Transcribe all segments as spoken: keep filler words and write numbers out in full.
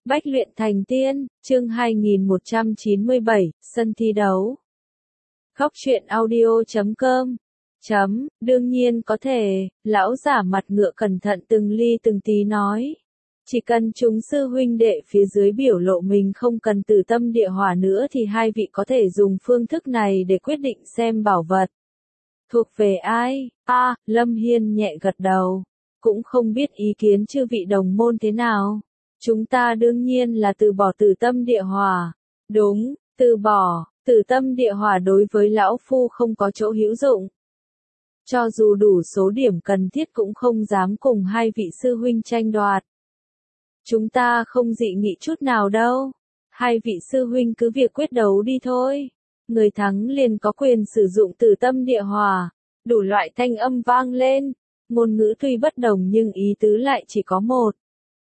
Bách luyện thành tiên, chương hai nghìn một trăm chín mươi bảy, sân thi đấu. Góc truyện audio chấm com. Chấm, đương nhiên có thể, lão giả mặt ngựa cẩn thận từng ly từng tí nói. Chỉ cần chúng sư huynh đệ phía dưới biểu lộ mình không cần từ tâm địa hỏa nữa thì hai vị có thể dùng phương thức này để quyết định xem bảo vật thuộc về ai. A, à, Lâm Hiên nhẹ gật đầu. Cũng không biết ý kiến chư vị đồng môn thế nào. Chúng ta đương nhiên là từ bỏ tử tâm địa hỏa. Đúng, từ bỏ, tử tâm địa hỏa đối với lão phu không có chỗ hữu dụng. Cho dù đủ số điểm cần thiết cũng không dám cùng hai vị sư huynh tranh đoạt. Chúng ta không dị nghị chút nào đâu. Hai vị sư huynh cứ việc quyết đấu đi thôi. Người thắng liền có quyền sử dụng tử tâm địa hỏa. Đủ loại thanh âm vang lên. Ngôn ngữ tuy bất đồng nhưng ý tứ lại chỉ có một.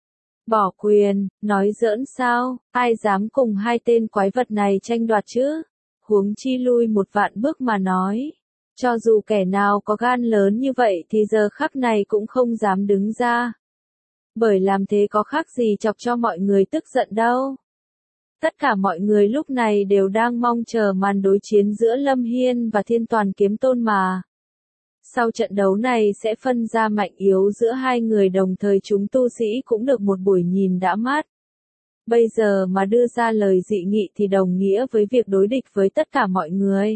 Bỏ quyền, nói giỡn sao, ai dám cùng hai tên quái vật này tranh đoạt chứ? Huống chi lui một vạn bước mà nói. Cho dù kẻ nào có gan lớn như vậy thì giờ khắc này cũng không dám đứng ra. Bởi làm thế có khác gì chọc cho mọi người tức giận đâu. Tất cả mọi người lúc này đều đang mong chờ màn đối chiến giữa Lâm Hiên và Thiên Toàn Kiếm Tôn mà. Sau trận đấu này sẽ phân ra mạnh yếu giữa hai người, đồng thời chúng tu sĩ cũng được một buổi nhìn đã mát. Bây giờ mà đưa ra lời dị nghị thì đồng nghĩa với việc đối địch với tất cả mọi người.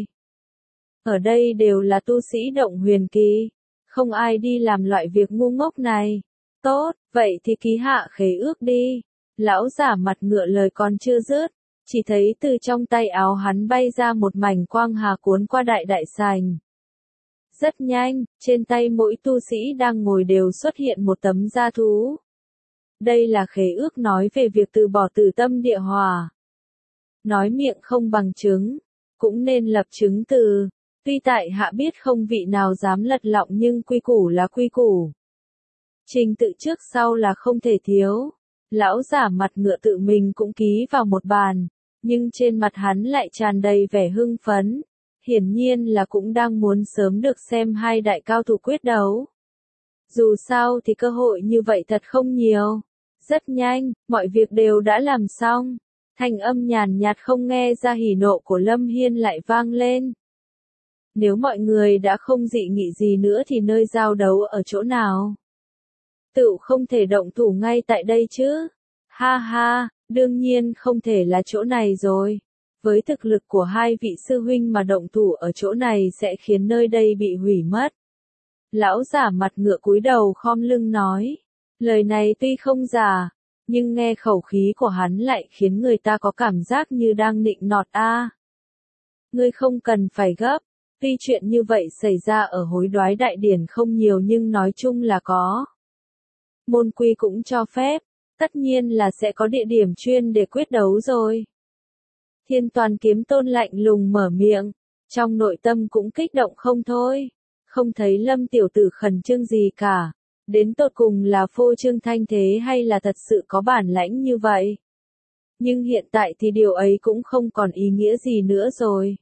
Ở đây đều là tu sĩ động huyền kỳ, không ai đi làm loại việc ngu ngốc này. Tốt, vậy thì ký hạ khế ước đi. Lão giả mặt ngựa lời còn chưa dứt, chỉ thấy từ trong tay áo hắn bay ra một mảnh quang hà cuốn qua đại đại sành. Rất nhanh, trên tay mỗi tu sĩ đang ngồi đều xuất hiện một tấm da thú. Đây là khế ước nói về việc từ bỏ tử tâm địa hỏa. Nói miệng không bằng chứng, cũng nên lập chứng từ. Tuy tại hạ biết không vị nào dám lật lọng nhưng quy củ là quy củ. Trình tự trước sau là không thể thiếu. Lão giả mặt ngựa tự mình cũng ký vào một bàn, nhưng trên mặt hắn lại tràn đầy vẻ hưng phấn. Hiển nhiên là cũng đang muốn sớm được xem hai đại cao thủ quyết đấu. Dù sao thì cơ hội như vậy thật không nhiều. Rất nhanh, mọi việc đều đã làm xong. Thanh âm nhàn nhạt không nghe ra hỉ nộ của Lâm Hiên lại vang lên. Nếu mọi người đã không dị nghị gì nữa thì nơi giao đấu ở chỗ nào? Tự không thể động thủ ngay tại đây chứ? Ha ha, đương nhiên không thể là chỗ này rồi. Với thực lực của hai vị sư huynh mà động thủ ở chỗ này sẽ khiến nơi đây bị hủy mất. Lão giả mặt ngựa cúi đầu khom lưng nói. Lời này tuy không giả, nhưng nghe khẩu khí của hắn lại khiến người ta có cảm giác như đang nịnh nọt a. À, ngươi không cần phải gấp, tuy chuyện như vậy xảy ra ở hối đoái đại điển không nhiều nhưng nói chung là có. Môn quy cũng cho phép, tất nhiên là sẽ có địa điểm chuyên để quyết đấu rồi. Thiên Toàn Kiếm Tôn lạnh lùng mở miệng, trong nội tâm cũng kích động không thôi, không thấy Lâm tiểu tử khẩn trương gì cả, đến tột cùng là phô trương thanh thế hay là thật sự có bản lãnh như vậy. Nhưng hiện tại thì điều ấy cũng không còn ý nghĩa gì nữa rồi.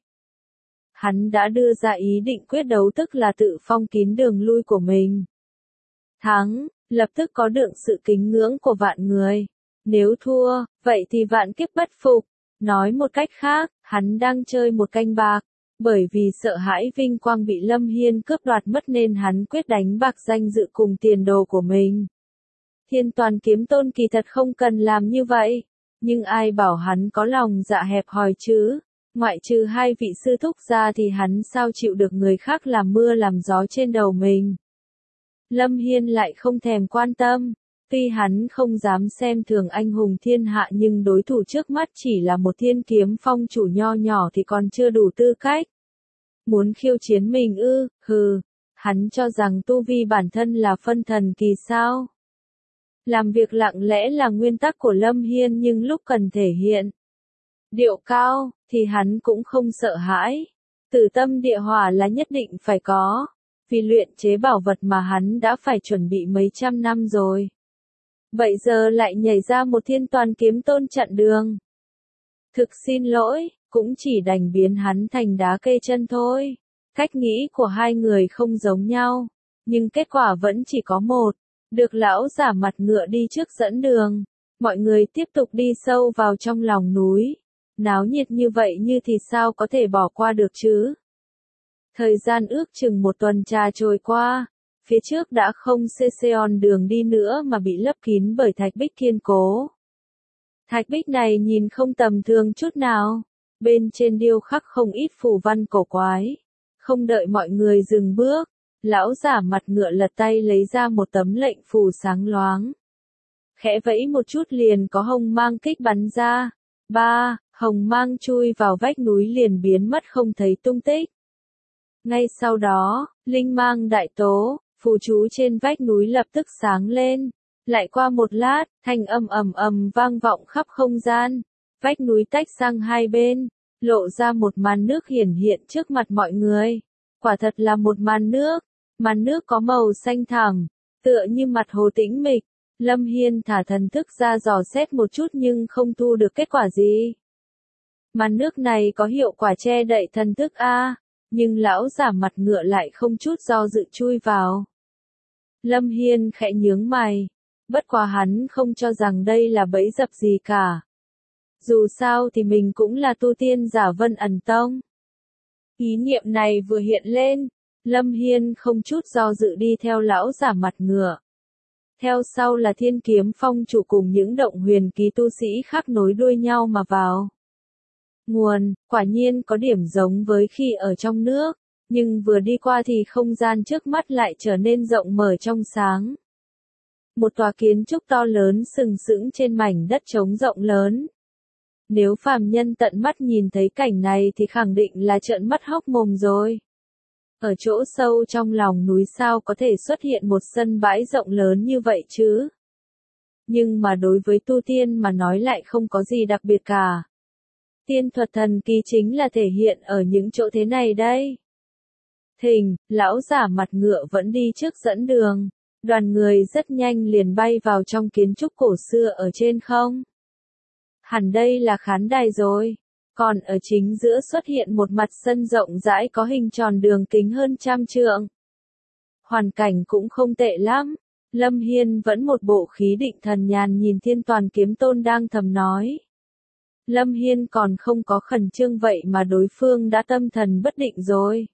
Hắn đã đưa ra ý định quyết đấu tức là tự phong kín đường lui của mình. Thắng, lập tức có được sự kính ngưỡng của vạn người. Nếu thua, vậy thì vạn kiếp bất phục. Nói một cách khác, hắn đang chơi một canh bạc, bởi vì sợ hãi vinh quang bị Lâm Hiên cướp đoạt mất nên hắn quyết đánh bạc danh dự cùng tiền đồ của mình. Thiên Toàn Kiếm Tôn kỳ thật không cần làm như vậy, nhưng ai bảo hắn có lòng dạ hẹp hòi chứ, ngoại trừ hai vị sư thúc ra thì hắn sao chịu được người khác làm mưa làm gió trên đầu mình. Lâm Hiên lại không thèm quan tâm. Tuy hắn không dám xem thường anh hùng thiên hạ nhưng đối thủ trước mắt chỉ là một thiên kiếm phong chủ nho nhỏ thì còn chưa đủ tư cách. Muốn khiêu chiến mình ư, hừ, hắn cho rằng tu vi bản thân là phân thần kỳ sao. Làm việc lặng lẽ là nguyên tắc của Lâm Hiên nhưng lúc cần thể hiện điệu cao, thì hắn cũng không sợ hãi. Tử tâm địa hỏa là nhất định phải có, vì luyện chế bảo vật mà hắn đã phải chuẩn bị mấy trăm năm rồi. Vậy giờ lại nhảy ra một Thiên Toàn Kiếm Tôn chặn đường. Thực xin lỗi, cũng chỉ đành biến hắn thành đá kê chân thôi. Cách nghĩ của hai người không giống nhau, nhưng kết quả vẫn chỉ có một. Được lão giả mặt ngựa đi trước dẫn đường. Mọi người tiếp tục đi sâu vào trong lòng núi. Náo nhiệt như vậy như thì sao có thể bỏ qua được chứ? Thời gian ước chừng một tuần trà trôi qua, phía trước đã không xê xê on đường đi nữa mà bị lấp kín bởi thạch bích kiên cố. Thạch bích này nhìn không tầm thường chút nào, bên trên điêu khắc không ít phù văn cổ quái. Không đợi mọi người dừng bước, lão giả mặt ngựa lật tay lấy ra một tấm lệnh phù sáng loáng. Khẽ vẫy một chút liền có hồng mang kích bắn ra. Ba, hồng mang chui vào vách núi liền biến mất không thấy tung tích. Ngay sau đó, linh mang đại tố, phù chú trên vách núi lập tức sáng lên. Lại qua một lát, thanh âm ầm ầm vang vọng khắp không gian. Vách núi tách sang hai bên, lộ ra một màn nước hiển hiện trước mặt mọi người. Quả thật là một màn nước. Màn nước có màu xanh thẳm, tựa như mặt hồ tĩnh mịch. Lâm Hiên thả thần thức ra dò xét một chút nhưng không thu được kết quả gì. Màn nước này có hiệu quả che đậy thần thức a, nhưng lão giả mặt ngựa lại không chút do dự chui vào. Lâm Hiên khẽ nhướng mày, bất quá hắn không cho rằng đây là bẫy dập gì cả. Dù sao thì mình cũng là tu tiên giả Vân Ẩn Tông. Ý niệm này vừa hiện lên, Lâm Hiên không chút do dự đi theo lão giả mặt ngựa. Theo sau là Thiên Kiếm Phong chủ cùng những động huyền ký tu sĩ khác nối đuôi nhau mà vào. Nguồn, quả nhiên có điểm giống với khi ở trong nước, nhưng vừa đi qua thì không gian trước mắt lại trở nên rộng mở trong sáng. Một tòa kiến trúc to lớn sừng sững trên mảnh đất trống rộng lớn. Nếu phàm nhân tận mắt nhìn thấy cảnh này thì khẳng định là trợn mắt hốc mồm rồi. Ở chỗ sâu trong lòng núi sao có thể xuất hiện một sân bãi rộng lớn như vậy chứ? Nhưng mà đối với tu tiên mà nói lại không có gì đặc biệt cả. Tiên thuật thần kỳ chính là thể hiện ở những chỗ thế này đây. Thình, lão giả mặt ngựa vẫn đi trước dẫn đường. Đoàn người rất nhanh liền bay vào trong kiến trúc cổ xưa ở trên không. Hẳn đây là khán đài rồi. Còn ở chính giữa xuất hiện một mặt sân rộng rãi có hình tròn đường kính hơn trăm trượng. Hoàn cảnh cũng không tệ lắm. Lâm Hiên vẫn một bộ khí định thần nhàn nhìn Thiên Toàn Kiếm Tôn đang thầm nói. Lâm Hiên còn không có khẩn trương vậy mà đối phương đã tâm thần bất định rồi.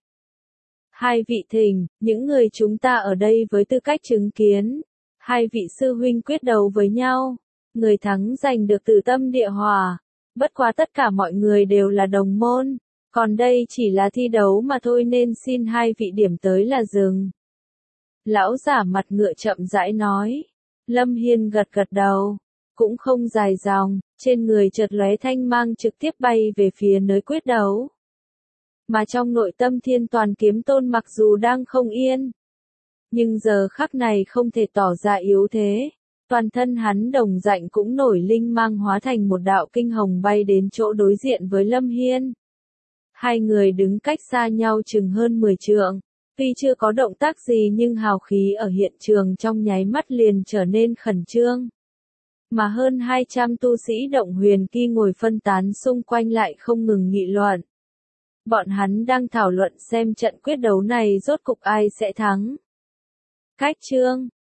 Hai vị thỉnh, những người chúng ta ở đây với tư cách chứng kiến. Hai vị sư huynh quyết đấu với nhau. Người thắng giành được Tử Tâm Địa Hỏa. Bất quá tất cả mọi người đều là đồng môn. Còn đây chỉ là thi đấu mà thôi nên xin hai vị điểm tới là dừng. Lão giả mặt ngựa chậm rãi nói. Lâm Hiên gật gật đầu. Cũng không dài dòng, trên người chợt lóe thanh mang trực tiếp bay về phía nơi quyết đấu. Mà trong nội tâm Thiên Toàn Kiếm Tôn mặc dù đang không yên, nhưng giờ khắc này không thể tỏ ra yếu thế. Toàn thân hắn đồng dạng cũng nổi linh mang hóa thành một đạo kinh hồng bay đến chỗ đối diện với Lâm Hiên. Hai người đứng cách xa nhau chừng hơn mười trượng. Tuy chưa có động tác gì nhưng hào khí ở hiện trường trong nháy mắt liền trở nên khẩn trương. Mà hơn hai trăm tu sĩ động huyền kỳ ngồi phân tán xung quanh lại không ngừng nghị luận. Bọn hắn đang thảo luận xem trận quyết đấu này rốt cục ai sẽ thắng. Cách chương